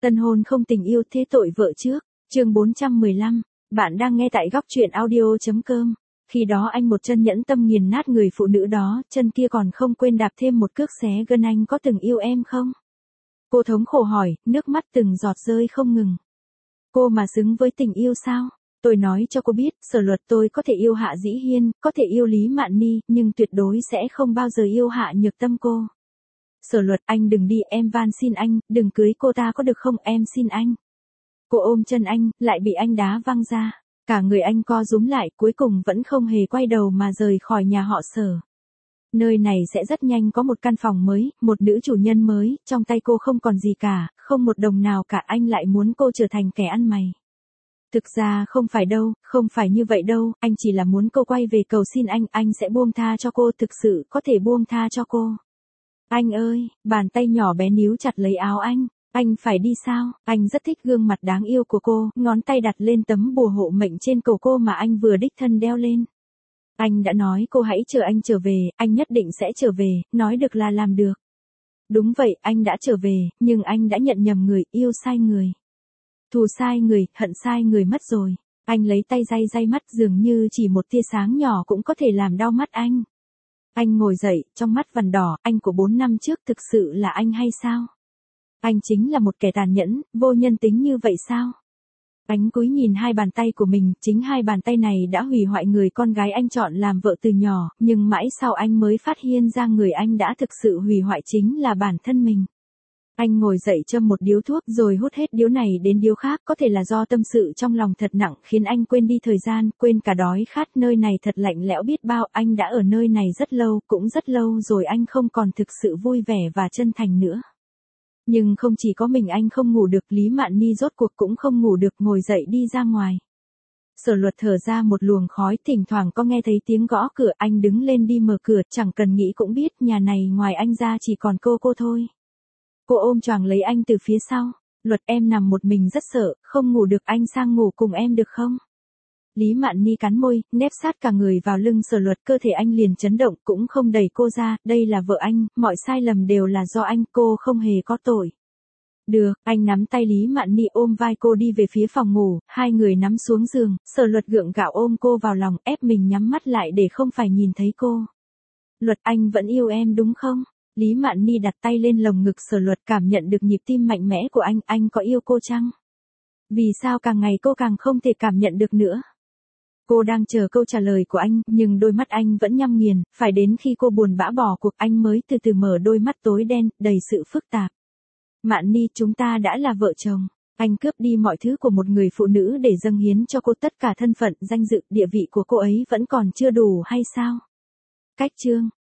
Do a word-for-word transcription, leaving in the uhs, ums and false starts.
Tân hôn không tình yêu thế tội vợ trước, chương bốn trăm mười lăm, bạn đang nghe tại góc truyện audio.com. Khi đó anh một chân nhẫn tâm nghiền nát người phụ nữ đó, chân kia còn không quên đạp thêm một cước xé gân. Anh có từng yêu em không? Cô thống khổ hỏi, nước mắt từng giọt rơi không ngừng. Cô mà xứng với tình yêu sao? Tôi nói cho cô biết, Sở Luật tôi có thể yêu Hạ Dĩ Hiên, có thể yêu Lý Mạn Ni, nhưng tuyệt đối sẽ không bao giờ yêu Hạ Nhược Tâm cô. Sở Luật, anh đừng đi, em van xin anh, đừng cưới cô ta có được không, em xin anh. Cô ôm chân anh, lại bị anh đá văng ra. Cả người anh co rúm lại, cuối cùng vẫn không hề quay đầu mà rời khỏi nhà họ Sở. Nơi này sẽ rất nhanh có một căn phòng mới, một nữ chủ nhân mới, trong tay cô không còn gì cả, không một đồng nào cả, anh lại muốn cô trở thành kẻ ăn mày. Thực ra không phải đâu, không phải như vậy đâu, anh chỉ là muốn cô quay về cầu xin anh, anh sẽ buông tha cho cô, thực sự có thể buông tha cho cô. Anh ơi, bàn tay nhỏ bé níu chặt lấy áo anh. Anh phải đi sao? Anh rất thích gương mặt đáng yêu của cô, ngón tay đặt lên tấm bùa hộ mệnh trên cổ cô mà anh vừa đích thân đeo lên. Anh đã nói cô hãy chờ anh trở về, anh nhất định sẽ trở về, nói được là làm được. Đúng vậy, anh đã trở về, nhưng anh đã nhận nhầm người, yêu sai người. Thù sai người, hận sai người mất rồi. Anh lấy tay day day mắt, dường như chỉ một tia sáng nhỏ cũng có thể làm đau mắt anh. Anh ngồi dậy, trong mắt vằn đỏ, anh của bốn năm trước thực sự là anh hay sao? Anh chính là một kẻ tàn nhẫn, vô nhân tính như vậy sao? Anh cúi nhìn hai bàn tay của mình, chính hai bàn tay này đã hủy hoại người con gái anh chọn làm vợ từ nhỏ, nhưng mãi sau anh mới phát hiện ra người anh đã thực sự hủy hoại chính là bản thân mình. Anh ngồi dậy châm một điếu thuốc rồi hút hết điếu này đến điếu khác, có thể là do tâm sự trong lòng thật nặng khiến anh quên đi thời gian, quên cả đói khát, nơi này thật lạnh lẽo biết bao, anh đã ở nơi này rất lâu, cũng rất lâu rồi anh không còn thực sự vui vẻ và chân thành nữa. Nhưng không chỉ có mình anh không ngủ được, Lý Mạn Ni rốt cuộc cũng không ngủ được, ngồi dậy đi ra ngoài. Sở Luật thở ra một luồng khói, thỉnh thoảng có nghe thấy tiếng gõ cửa, anh đứng lên đi mở cửa, chẳng cần nghĩ cũng biết nhà này ngoài anh ra chỉ còn cô cô thôi. Cô ôm choàng lấy anh từ phía sau. Luật, em nằm một mình rất sợ, không ngủ được, anh sang ngủ cùng em được không? Lý Mạn Ni cắn môi, nép sát cả người vào lưng Sở Luật, cơ thể anh liền chấn động, cũng không đẩy cô ra, đây là vợ anh, mọi sai lầm đều là do anh, cô không hề có tội. Được, anh nắm tay Lý Mạn Ni ôm vai cô đi về phía phòng ngủ, hai người nắm xuống giường, Sở Luật gượng gạo ôm cô vào lòng, ép mình nhắm mắt lại để không phải nhìn thấy cô. Luật, anh vẫn yêu em đúng không? Lý Mạn Ni đặt tay lên lồng ngực Sở Luật, cảm nhận được nhịp tim mạnh mẽ của anh, anh có yêu cô chăng? Vì sao càng ngày cô càng không thể cảm nhận được nữa? Cô đang chờ câu trả lời của anh, nhưng đôi mắt anh vẫn nhắm nghiền, phải đến khi cô buồn bã bỏ cuộc anh mới từ từ mở đôi mắt tối đen, đầy sự phức tạp. Mạn Ni, chúng ta đã là vợ chồng. Anh cướp đi mọi thứ của một người phụ nữ để dâng hiến cho cô, tất cả thân phận, danh dự, địa vị của cô ấy vẫn còn chưa đủ hay sao? Cách chương.